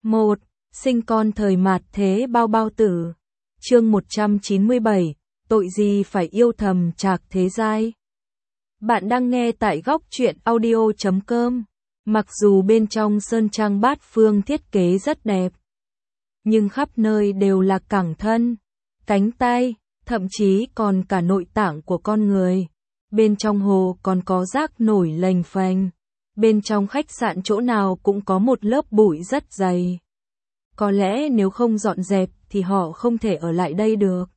1. Sinh con thời mạt thế bao bao tử. Chương 197, tội gì phải yêu thầm Trạc Thế Giai. Bạn đang nghe tại góc truyện audio.com. Mặc dù bên trong sơn trang bát phương thiết kế rất đẹp, nhưng khắp nơi đều là cẳng thân, cánh tay, thậm chí còn cả nội tạng của con người. Bên trong hồ còn có rác nổi lềnh phềnh. Bên trong khách sạn chỗ nào cũng có một lớp bụi rất dày. Có lẽ nếu không dọn dẹp thì họ không thể ở lại đây được.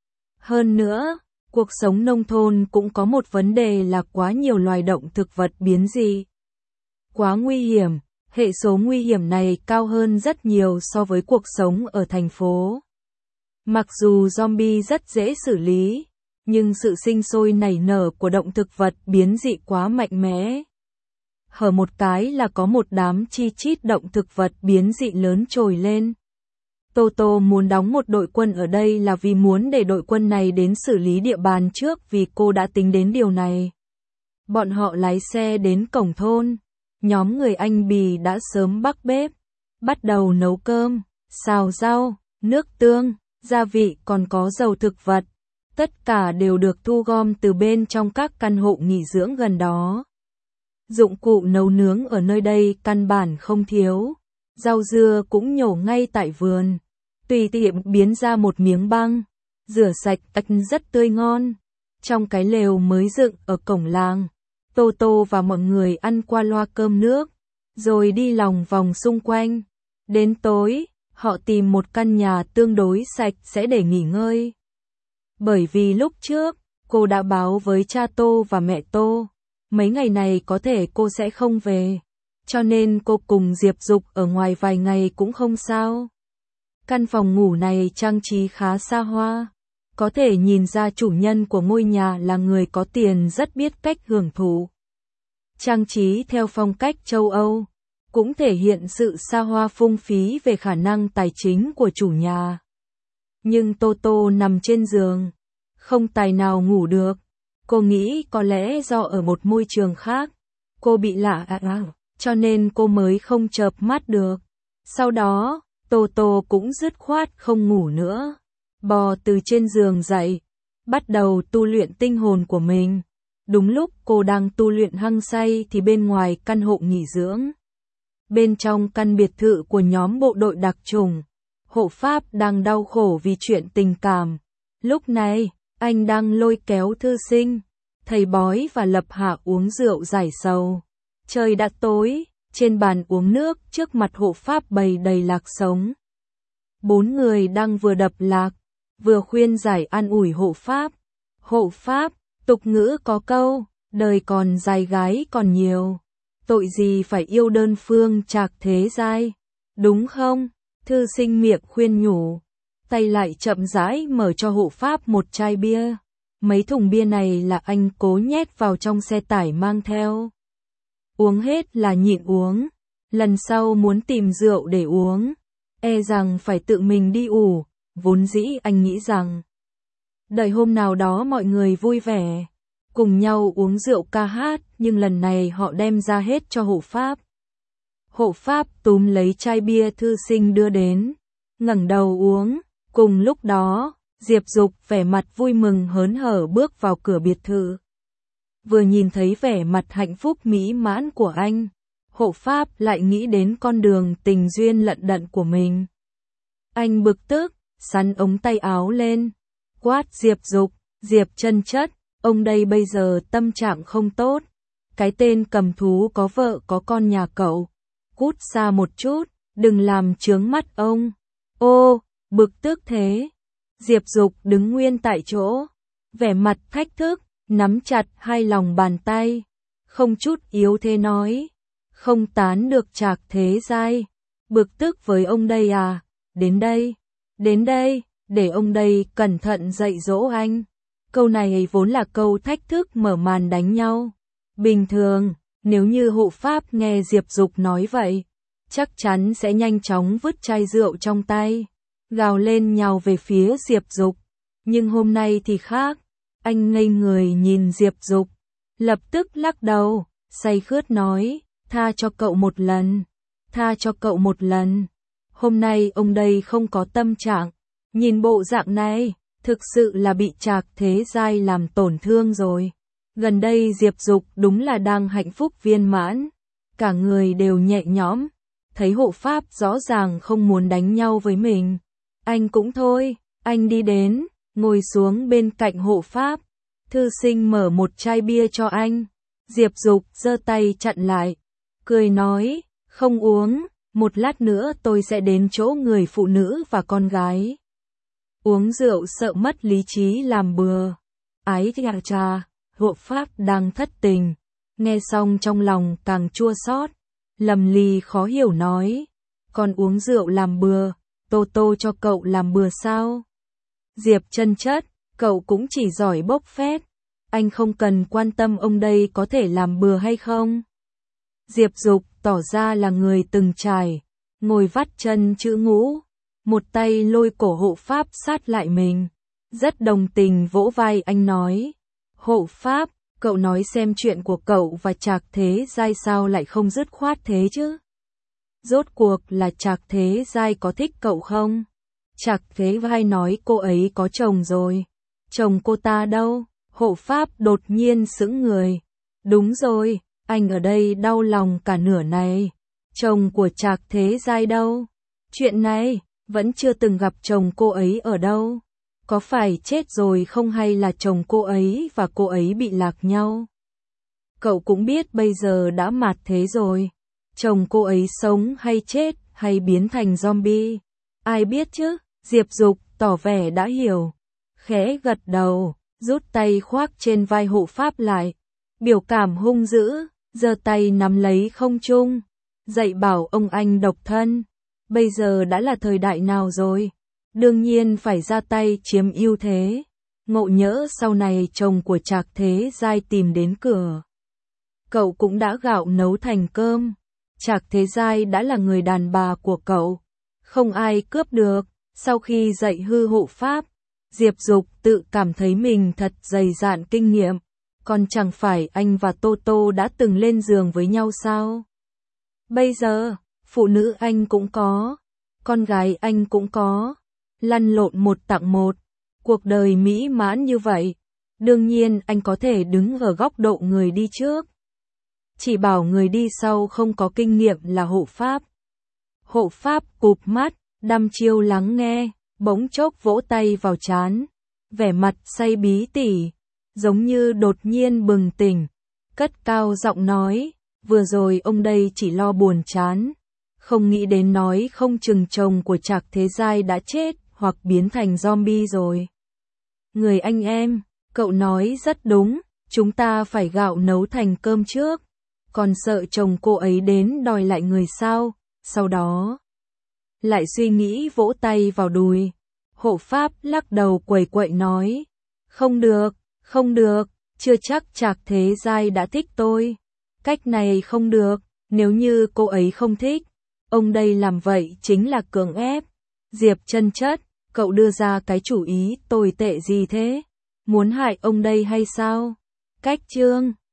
Hơn nữa, cuộc sống nông thôn cũng có một vấn đề là quá nhiều loài động thực vật biến dị. Quá nguy hiểm, hệ số nguy hiểm này cao hơn rất nhiều so với cuộc sống ở thành phố. Mặc dù zombie rất dễ xử lý, nhưng sự sinh sôi nảy nở của động thực vật biến dị quá mạnh mẽ. Hở một cái là có một đám chi chít động thực vật biến dị lớn trồi lên. Toto muốn đóng một đội quân ở đây là vì muốn để đội quân này đến xử lý địa bàn trước, vì cô đã tính đến điều này. Bọn họ lái xe đến cổng thôn. Nhóm người anh Bì đã sớm bắc bếp, bắt đầu nấu cơm, xào rau, nước tương, gia vị còn có dầu thực vật. Tất cả đều được thu gom từ bên trong các căn hộ nghỉ dưỡng gần đó. Dụng cụ nấu nướng ở nơi đây căn bản không thiếu. Rau dưa cũng nhổ ngay tại vườn. Tùy tiện biến ra một miếng băng, rửa sạch rất tươi ngon. Trong cái lều mới dựng ở cổng làng, Toto và mọi người ăn qua loa cơm nước, rồi đi lòng vòng xung quanh. Đến tối, họ tìm một căn nhà tương đối sạch sẽ để nghỉ ngơi. Bởi vì lúc trước, cô đã báo với cha Tô và mẹ Tô, mấy ngày này có thể cô sẽ không về, cho nên cô cùng Diệp Dục ở ngoài vài ngày cũng không sao. Căn phòng ngủ này trang trí khá xa hoa, có thể nhìn ra chủ nhân của ngôi nhà là người có tiền rất biết cách hưởng thụ. Trang trí theo phong cách châu Âu, cũng thể hiện sự xa hoa phung phí về khả năng tài chính của chủ nhà. Nhưng Toto nằm trên giường, không tài nào ngủ được. Cô nghĩ có lẽ do ở một môi trường khác, cô bị lạ cho nên cô mới không chợp mắt được. Sau đó, Toto cũng dứt khoát không ngủ nữa, bò từ trên giường dậy, bắt đầu tu luyện tinh hồn của mình. Đúng lúc cô đang tu luyện hăng say thì bên ngoài căn hộ nghỉ dưỡng, bên trong căn biệt thự của nhóm bộ đội đặc chủng, Hộ Pháp đang đau khổ vì chuyện tình cảm. Lúc này, anh đang lôi kéo thư sinh, thầy bói và Lập Hạ uống rượu giải sầu. Trời đã tối, trên bàn uống nước trước mặt Hộ Pháp bày đầy lạc sống. Bốn người đang vừa đập lạc, vừa khuyên giải an ủi Hộ Pháp. Hộ Pháp, tục ngữ có câu, đời còn dài gái còn nhiều. Tội gì phải yêu đơn phương Trạc Thế Giai, đúng không? Thư sinh miệng khuyên nhủ, tay lại chậm rãi mở cho Hộ Pháp một chai bia. Mấy thùng bia này là anh cố nhét vào trong xe tải mang theo. Uống hết là nhịn uống, lần sau muốn tìm rượu để uống, e rằng phải tự mình đi ủ. Vốn dĩ anh nghĩ rằng, đợi hôm nào đó mọi người vui vẻ, cùng nhau uống rượu ca hát, nhưng lần này họ đem ra hết cho Hộ Pháp. Hộ Pháp túm lấy chai bia thư sinh đưa đến, ngẩng đầu uống. Cùng lúc đó, Diệp Dục vẻ mặt vui mừng hớn hở bước vào cửa biệt thự. Vừa nhìn thấy vẻ mặt hạnh phúc mỹ mãn của anh, Hộ Pháp lại nghĩ đến con đường tình duyên lận đận của mình. Anh bực tức, xắn ống tay áo lên, quát Diệp Dục, Diệp Chân Chất, ông đây bây giờ tâm trạng không tốt. Cái tên cầm thú có vợ có con nhà cậu, cút xa một chút, đừng làm chướng mắt ông. Ô, bực tức thế. Diệp Dục đứng nguyên tại chỗ, vẻ mặt thách thức, nắm chặt hai lòng bàn tay, không chút yếu thế nói, không tán được Trạc Thế Giai. Bực tức với ông đây à? Đến đây, để ông đây cẩn thận dạy dỗ anh. Câu này vốn là câu thách thức mở màn đánh nhau. Bình thường, nếu như Hộ Pháp nghe Diệp Dục nói vậy, chắc chắn sẽ nhanh chóng vứt chai rượu trong tay, gào lên nhào về phía Diệp Dục. Nhưng hôm nay thì khác, anh ngây người nhìn Diệp Dục, lập tức lắc đầu, say khướt nói, tha cho cậu một lần, tha cho cậu một lần. Hôm nay ông đây không có tâm trạng, nhìn bộ dạng này, thực sự là bị Trạc Thế Giai làm tổn thương rồi. Gần đây Diệp Dục đúng là đang hạnh phúc viên mãn, cả người đều nhẹ nhõm, thấy hộ pháp rõ ràng không muốn đánh nhau với mình. Anh cũng thôi, anh đi đến, ngồi xuống bên cạnh hộ pháp, thư sinh mở một chai bia cho anh. Diệp Dục giơ tay chặn lại, cười nói, không uống, một lát nữa tôi sẽ đến chỗ người phụ nữ và con gái. Uống rượu sợ mất lý trí làm bừa. Ái cha, hộ pháp đang thất tình, nghe xong trong lòng càng chua xót. Lâm Ly khó hiểu nói, con uống rượu làm bừa, Tô Tô cho cậu làm bừa sao? Diệp Chân Chất, cậu cũng chỉ giỏi bốc phét, anh không cần quan tâm ông đây có thể làm bừa hay không. Diệp Dục tỏ ra là người từng trải, ngồi vắt chân chữ ngũ, một tay lôi cổ hộ pháp sát lại mình, rất đồng tình vỗ vai anh nói, hộ pháp, cậu nói xem chuyện của cậu và Trạc Thế Giai sao lại không dứt khoát thế chứ? Rốt cuộc là Trạc Thế Giai có thích cậu không? Trạc Thế Giai nói cô ấy có chồng rồi. Chồng cô ta đâu? Hộ pháp đột nhiên sững người. Đúng rồi, anh ở đây đau lòng cả nửa này. Chồng của Trạc Thế Giai đâu? Chuyện này, vẫn chưa từng gặp chồng cô ấy ở đâu. Có phải chết rồi không hay là chồng cô ấy và cô ấy bị lạc nhau? Cậu cũng biết bây giờ đã mạt thế rồi. Chồng cô ấy sống hay chết hay biến thành zombie? Ai biết chứ? Diệp Dục tỏ vẻ đã hiểu. Khẽ gật đầu, rút tay khoác trên vai hộ pháp lại. Biểu cảm hung dữ, giơ tay nắm lấy không trung. Dạy bảo ông anh độc thân. Bây giờ đã là thời đại nào rồi? Đương nhiên phải ra tay chiếm ưu thế. Ngộ nhỡ sau này chồng của Trạc Thế Giai tìm đến cửa. Cậu cũng đã gạo nấu thành cơm. Trạc Thế Giai đã là người đàn bà của cậu. Không ai cướp được. Sau khi dạy hư hộ pháp, Diệp Dục tự cảm thấy mình thật dày dạn kinh nghiệm. Còn chẳng phải anh và Tô Tô đã từng lên giường với nhau sao? Bây giờ, phụ nữ anh cũng có. Con gái anh cũng có. Lăn lộn một tặng một. Cuộc đời mỹ mãn như vậy. Đương nhiên anh có thể đứng ở góc độ người đi trước. Chỉ bảo người đi sau không có kinh nghiệm là hộ pháp. Hộ pháp cụp mắt, đăm chiêu lắng nghe, bỗng chốc vỗ tay vào trán. Vẻ mặt say bí tỉ, giống như đột nhiên bừng tỉnh. Cất cao giọng nói, vừa rồi ông đây chỉ lo buồn chán. Không nghĩ đến nói không chừng chồng của Trạc Thế Giai đã chết hoặc biến thành zombie rồi. Người anh em, cậu nói rất đúng, chúng ta phải gạo nấu thành cơm trước. Còn sợ chồng cô ấy đến đòi lại người sao, sau đó lại suy nghĩ vỗ tay vào đùi. Hộ pháp lắc đầu quẩy quậy nói, không được, chưa chắc Trạc Thế Giai đã thích tôi. Cách này không được, nếu như cô ấy không thích, ông đây làm vậy chính là cưỡng ép. Diệp Chân Chất, cậu đưa ra cái chủ ý tồi tệ gì thế? Muốn hại ông đây hay sao? Cách chương